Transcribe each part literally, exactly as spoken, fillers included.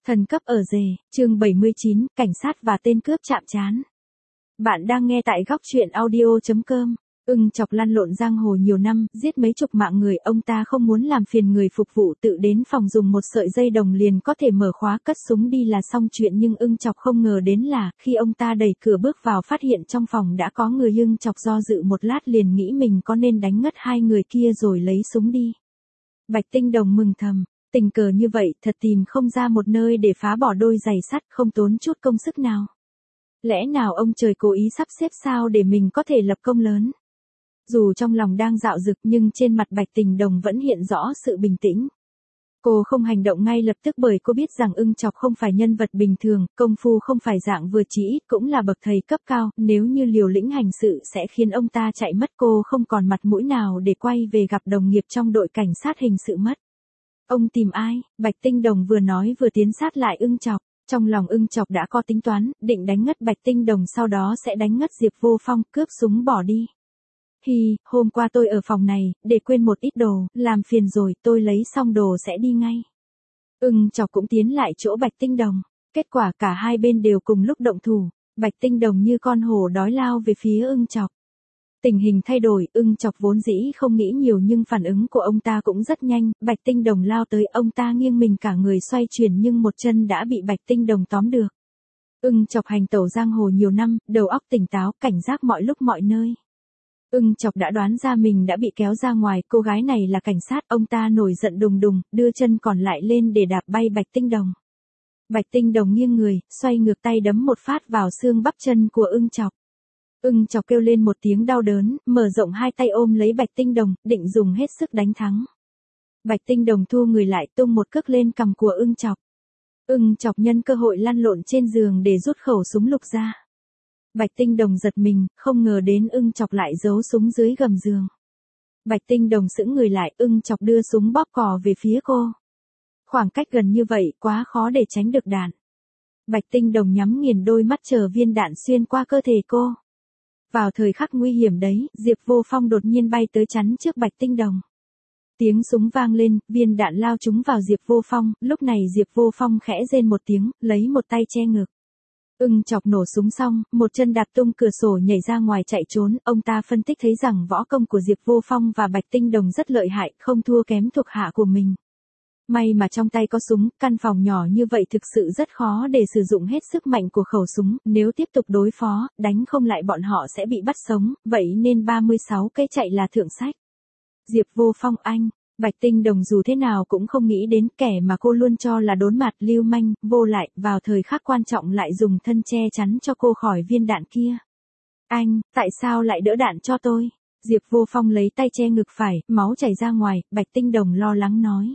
Thần cấp ở rể, chương bảy mươi chín, cảnh sát và tên cướp chạm trán. Bạn đang nghe tại góc truyện audio chấm com. Ưng Chọc lăn lộn giang hồ nhiều năm, giết mấy chục mạng người, ông ta không muốn làm phiền người phục vụ, tự đến phòng dùng một sợi dây đồng liền có thể mở khóa cất súng đi là xong chuyện. Nhưng Ưng Chọc không ngờ đến là, khi ông ta đẩy cửa bước vào phát hiện trong phòng đã có người. Ưng Chọc do dự một lát liền nghĩ mình có nên đánh ngất hai người kia rồi lấy súng đi. Bạch Tinh Đồng mừng thầm, tình cờ như vậy thật tìm không ra một nơi để phá bỏ đôi giày sắt, không tốn chút công sức nào. Lẽ nào ông trời cố ý sắp xếp sao để mình có thể lập công lớn? Dù trong lòng đang dạo dực nhưng trên mặt Bạch Tinh Đồng vẫn hiện rõ sự bình tĩnh. Cô không hành động ngay lập tức bởi cô biết rằng Ưng Chọc không phải nhân vật bình thường, công phu không phải dạng vừa chỉ ít, cũng là bậc thầy cấp cao, nếu như liều lĩnh hành sự sẽ khiến ông ta chạy mất, cô không còn mặt mũi nào để quay về gặp đồng nghiệp trong đội cảnh sát hình sự mất. Ông tìm ai? Bạch Tinh Đồng vừa nói vừa tiến sát lại Ưng Chọc. Trong lòng Ưng Chọc đã có tính toán, định đánh ngất Bạch Tinh Đồng sau đó sẽ đánh ngất Diệp Vô Phong, cướp súng bỏ đi. Hi, hôm qua tôi ở phòng này, để quên một ít đồ, làm phiền rồi, tôi lấy xong đồ sẽ đi ngay. Ưng Chọc cũng tiến lại chỗ Bạch Tinh Đồng. Kết quả cả hai bên đều cùng lúc động thủ. Bạch Tinh Đồng như con hổ đói lao về phía Ưng Chọc. Tình hình thay đổi, Ưng Chọc vốn dĩ không nghĩ nhiều nhưng phản ứng của ông ta cũng rất nhanh. Bạch Tinh Đồng lao tới, ông ta nghiêng mình cả người xoay chuyển nhưng một chân đã bị Bạch Tinh Đồng tóm được. Ưng Chọc hành tẩu giang hồ nhiều năm, đầu óc tỉnh táo, cảnh giác mọi lúc mọi nơi. Ưng Chọc đã đoán ra mình đã bị kéo ra ngoài, cô gái này là cảnh sát, ông ta nổi giận đùng đùng, đưa chân còn lại lên để đạp bay Bạch Tinh Đồng. Bạch Tinh Đồng nghiêng người, xoay ngược tay đấm một phát vào xương bắp chân của Ưng Chọc. Ưng Chọc kêu lên một tiếng đau đớn, mở rộng hai tay ôm lấy Bạch Tinh Đồng, định dùng hết sức đánh thắng. Bạch Tinh Đồng thu người lại, tung một cước lên cằm của Ưng Chọc. Ưng Chọc nhân cơ hội lăn lộn trên giường để rút khẩu súng lục ra. Bạch Tinh Đồng giật mình, không ngờ đến Ưng Chọc lại giấu súng dưới gầm giường. Bạch Tinh Đồng sững người lại, Ưng Chọc đưa súng bóp cò về phía cô. Khoảng cách gần như vậy, quá khó để tránh được đạn. Bạch Tinh Đồng nhắm nghiền đôi mắt chờ viên đạn xuyên qua cơ thể cô. Vào thời khắc nguy hiểm đấy, Diệp Vô Phong đột nhiên bay tới chắn trước Bạch Tinh Đồng. Tiếng súng vang lên, viên đạn lao trúng vào Diệp Vô Phong, lúc này Diệp Vô Phong khẽ rên một tiếng, lấy một tay che ngực. Ưng Chọc nổ súng xong, một chân đạp tung cửa sổ nhảy ra ngoài chạy trốn, ông ta phân tích thấy rằng võ công của Diệp Vô Phong và Bạch Tinh Đồng rất lợi hại, không thua kém thuộc hạ của mình. May mà trong tay có súng, căn phòng nhỏ như vậy thực sự rất khó để sử dụng hết sức mạnh của khẩu súng, nếu tiếp tục đối phó, đánh không lại bọn họ sẽ bị bắt sống, vậy nên ba mươi sáu cây chạy là thượng sách. Diệp Vô Phong anh, Bạch Tinh Đồng dù thế nào cũng không nghĩ đến kẻ mà cô luôn cho là đốn mặt lưu manh, vô lại, vào thời khắc quan trọng lại dùng thân che chắn cho cô khỏi viên đạn kia. Anh, tại sao lại đỡ đạn cho tôi? Diệp Vô Phong lấy tay che ngực phải, máu chảy ra ngoài, Bạch Tinh Đồng lo lắng nói.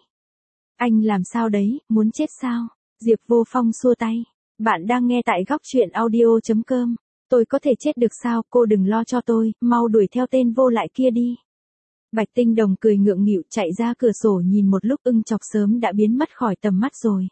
Anh làm sao đấy, muốn chết sao? Diệp Vô Phong xua tay. Bạn đang nghe tại góc truyện audio chấm com. Tôi có thể chết được sao, cô đừng lo cho tôi, mau đuổi theo tên vô lại kia đi. Bạch Tinh Đồng cười ngượng nghịu chạy ra cửa sổ nhìn một lúc, Ưng Chọc sớm đã biến mất khỏi tầm mắt rồi.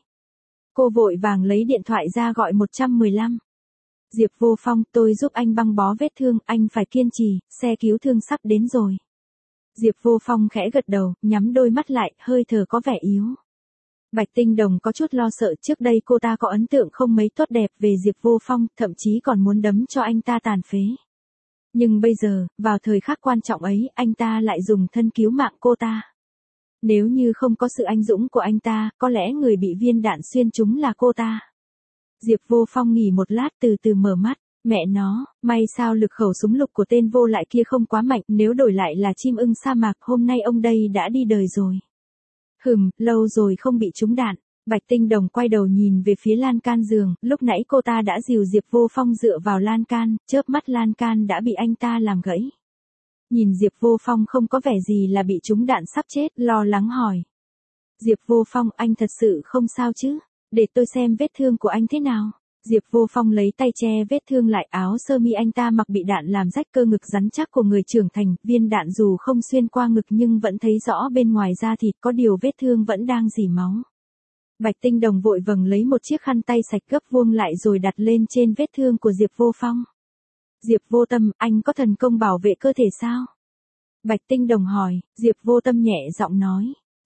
Cô vội vàng lấy điện thoại ra gọi một một năm. Diệp Vô Phong, tôi giúp anh băng bó vết thương, anh phải kiên trì, xe cứu thương sắp đến rồi. Diệp Vô Phong khẽ gật đầu, nhắm đôi mắt lại, hơi thở có vẻ yếu. Bạch Tinh Đồng có chút lo sợ, trước đây cô ta có ấn tượng không mấy tốt đẹp về Diệp Vô Phong, thậm chí còn muốn đấm cho anh ta tàn phế. Nhưng bây giờ, vào thời khắc quan trọng ấy, anh ta lại dùng thân cứu mạng cô ta. Nếu như không có sự anh dũng của anh ta, có lẽ người bị viên đạn xuyên trúng là cô ta. Diệp Vô Phong nghỉ một lát từ từ mở mắt. Mẹ nó, may sao lực khẩu súng lục của tên vô lại kia không quá mạnh, nếu đổi lại là chim ưng sa mạc, hôm nay ông đây đã đi đời rồi. Hừm, lâu rồi không bị trúng đạn. Bạch Tinh Đồng quay đầu nhìn về phía lan can giường, lúc nãy cô ta đã dìu Diệp Vô Phong dựa vào lan can, chớp mắt lan can đã bị anh ta làm gãy. Nhìn Diệp Vô Phong không có vẻ gì là bị trúng đạn sắp chết, lo lắng hỏi. Diệp Vô Phong, anh thật sự không sao chứ? Để tôi xem vết thương của anh thế nào. Diệp Vô Phong lấy tay che vết thương lại, áo sơ mi anh ta mặc bị đạn làm rách cơ ngực rắn chắc của người trưởng thành, viên đạn dù không xuyên qua ngực nhưng vẫn thấy rõ bên ngoài da thịt, có điều vết thương vẫn đang rỉ máu. Bạch Tinh Đồng vội vàng lấy một chiếc khăn tay sạch gấp vuông lại rồi đặt lên trên vết thương của Diệp Vô Phong. Diệp Vô Tâm, anh có thần công bảo vệ cơ thể sao? Bạch Tinh Đồng hỏi, Diệp Vô Tâm nhẹ giọng nói.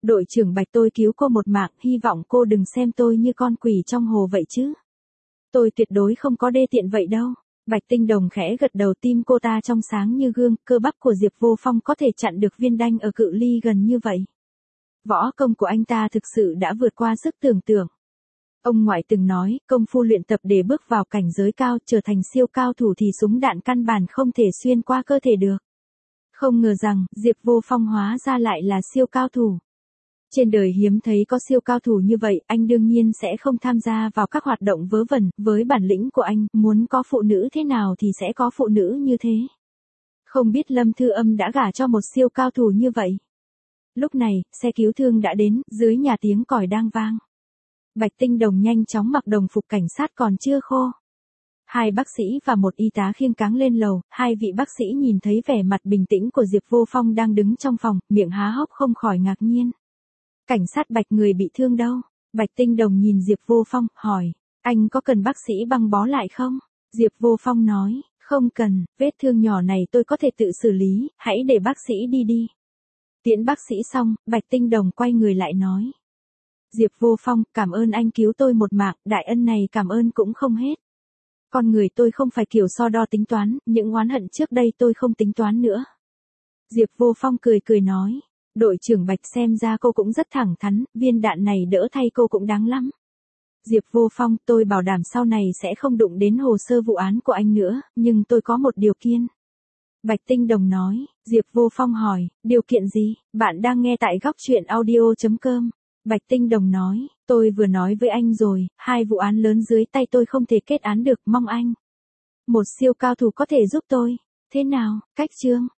Đội trưởng Bạch, tôi cứu cô một mạng, hy vọng cô đừng xem tôi như con quỷ trong hồ vậy chứ. Tôi tuyệt đối không có đê tiện vậy đâu. Bạch Tinh Đồng khẽ gật đầu, tim cô ta trong sáng như gương, cơ bắp của Diệp Vô Phong có thể chặn được viên đanh ở cự ly gần như vậy. Võ công của anh ta thực sự đã vượt qua sức tưởng tượng. Ông ngoại từng nói, công phu luyện tập để bước vào cảnh giới cao, trở thành siêu cao thủ thì súng đạn căn bản không thể xuyên qua cơ thể được. Không ngờ rằng, Diệp Vô Phong hóa ra lại là siêu cao thủ. Trên đời hiếm thấy có siêu cao thủ như vậy, anh đương nhiên sẽ không tham gia vào các hoạt động vớ vẩn, với bản lĩnh của anh, muốn có phụ nữ thế nào thì sẽ có phụ nữ như thế. Không biết Lâm Thư Âm đã gả cho một siêu cao thủ như vậy. Lúc này, xe cứu thương đã đến, dưới nhà tiếng còi đang vang. Bạch Tinh Đồng nhanh chóng mặc đồng phục cảnh sát còn chưa khô. Hai bác sĩ và một y tá khiêng cáng lên lầu, hai vị bác sĩ nhìn thấy vẻ mặt bình tĩnh của Diệp Vô Phong đang đứng trong phòng, miệng há hốc không khỏi ngạc nhiên. Cảnh sát Bạch, người bị thương đâu? Bạch Tinh Đồng nhìn Diệp Vô Phong, hỏi, anh có cần bác sĩ băng bó lại không? Diệp Vô Phong nói, không cần, vết thương nhỏ này tôi có thể tự xử lý, hãy để bác sĩ đi đi. Tiễn bác sĩ xong, Bạch Tinh Đồng quay người lại nói. Diệp Vô Phong, cảm ơn anh cứu tôi một mạng, đại ân này cảm ơn cũng không hết. Con người tôi không phải kiểu so đo tính toán, những oán hận trước đây tôi không tính toán nữa. Diệp Vô Phong cười cười nói, đội trưởng Bạch, xem ra cô cũng rất thẳng thắn, viên đạn này đỡ thay cô cũng đáng lắm. Diệp Vô Phong, tôi bảo đảm sau này sẽ không đụng đến hồ sơ vụ án của anh nữa, nhưng tôi có một điều kiện. Bạch Tinh Đồng nói. Diệp Vô Phong hỏi, điều kiện gì? Bạn đang nghe tại góc truyện audio chấm com. Bạch Tinh Đồng nói, tôi vừa nói với anh rồi, hai vụ án lớn dưới tay tôi không thể kết án được, mong anh. Một siêu cao thủ có thể giúp tôi. Thế nào, cách chương?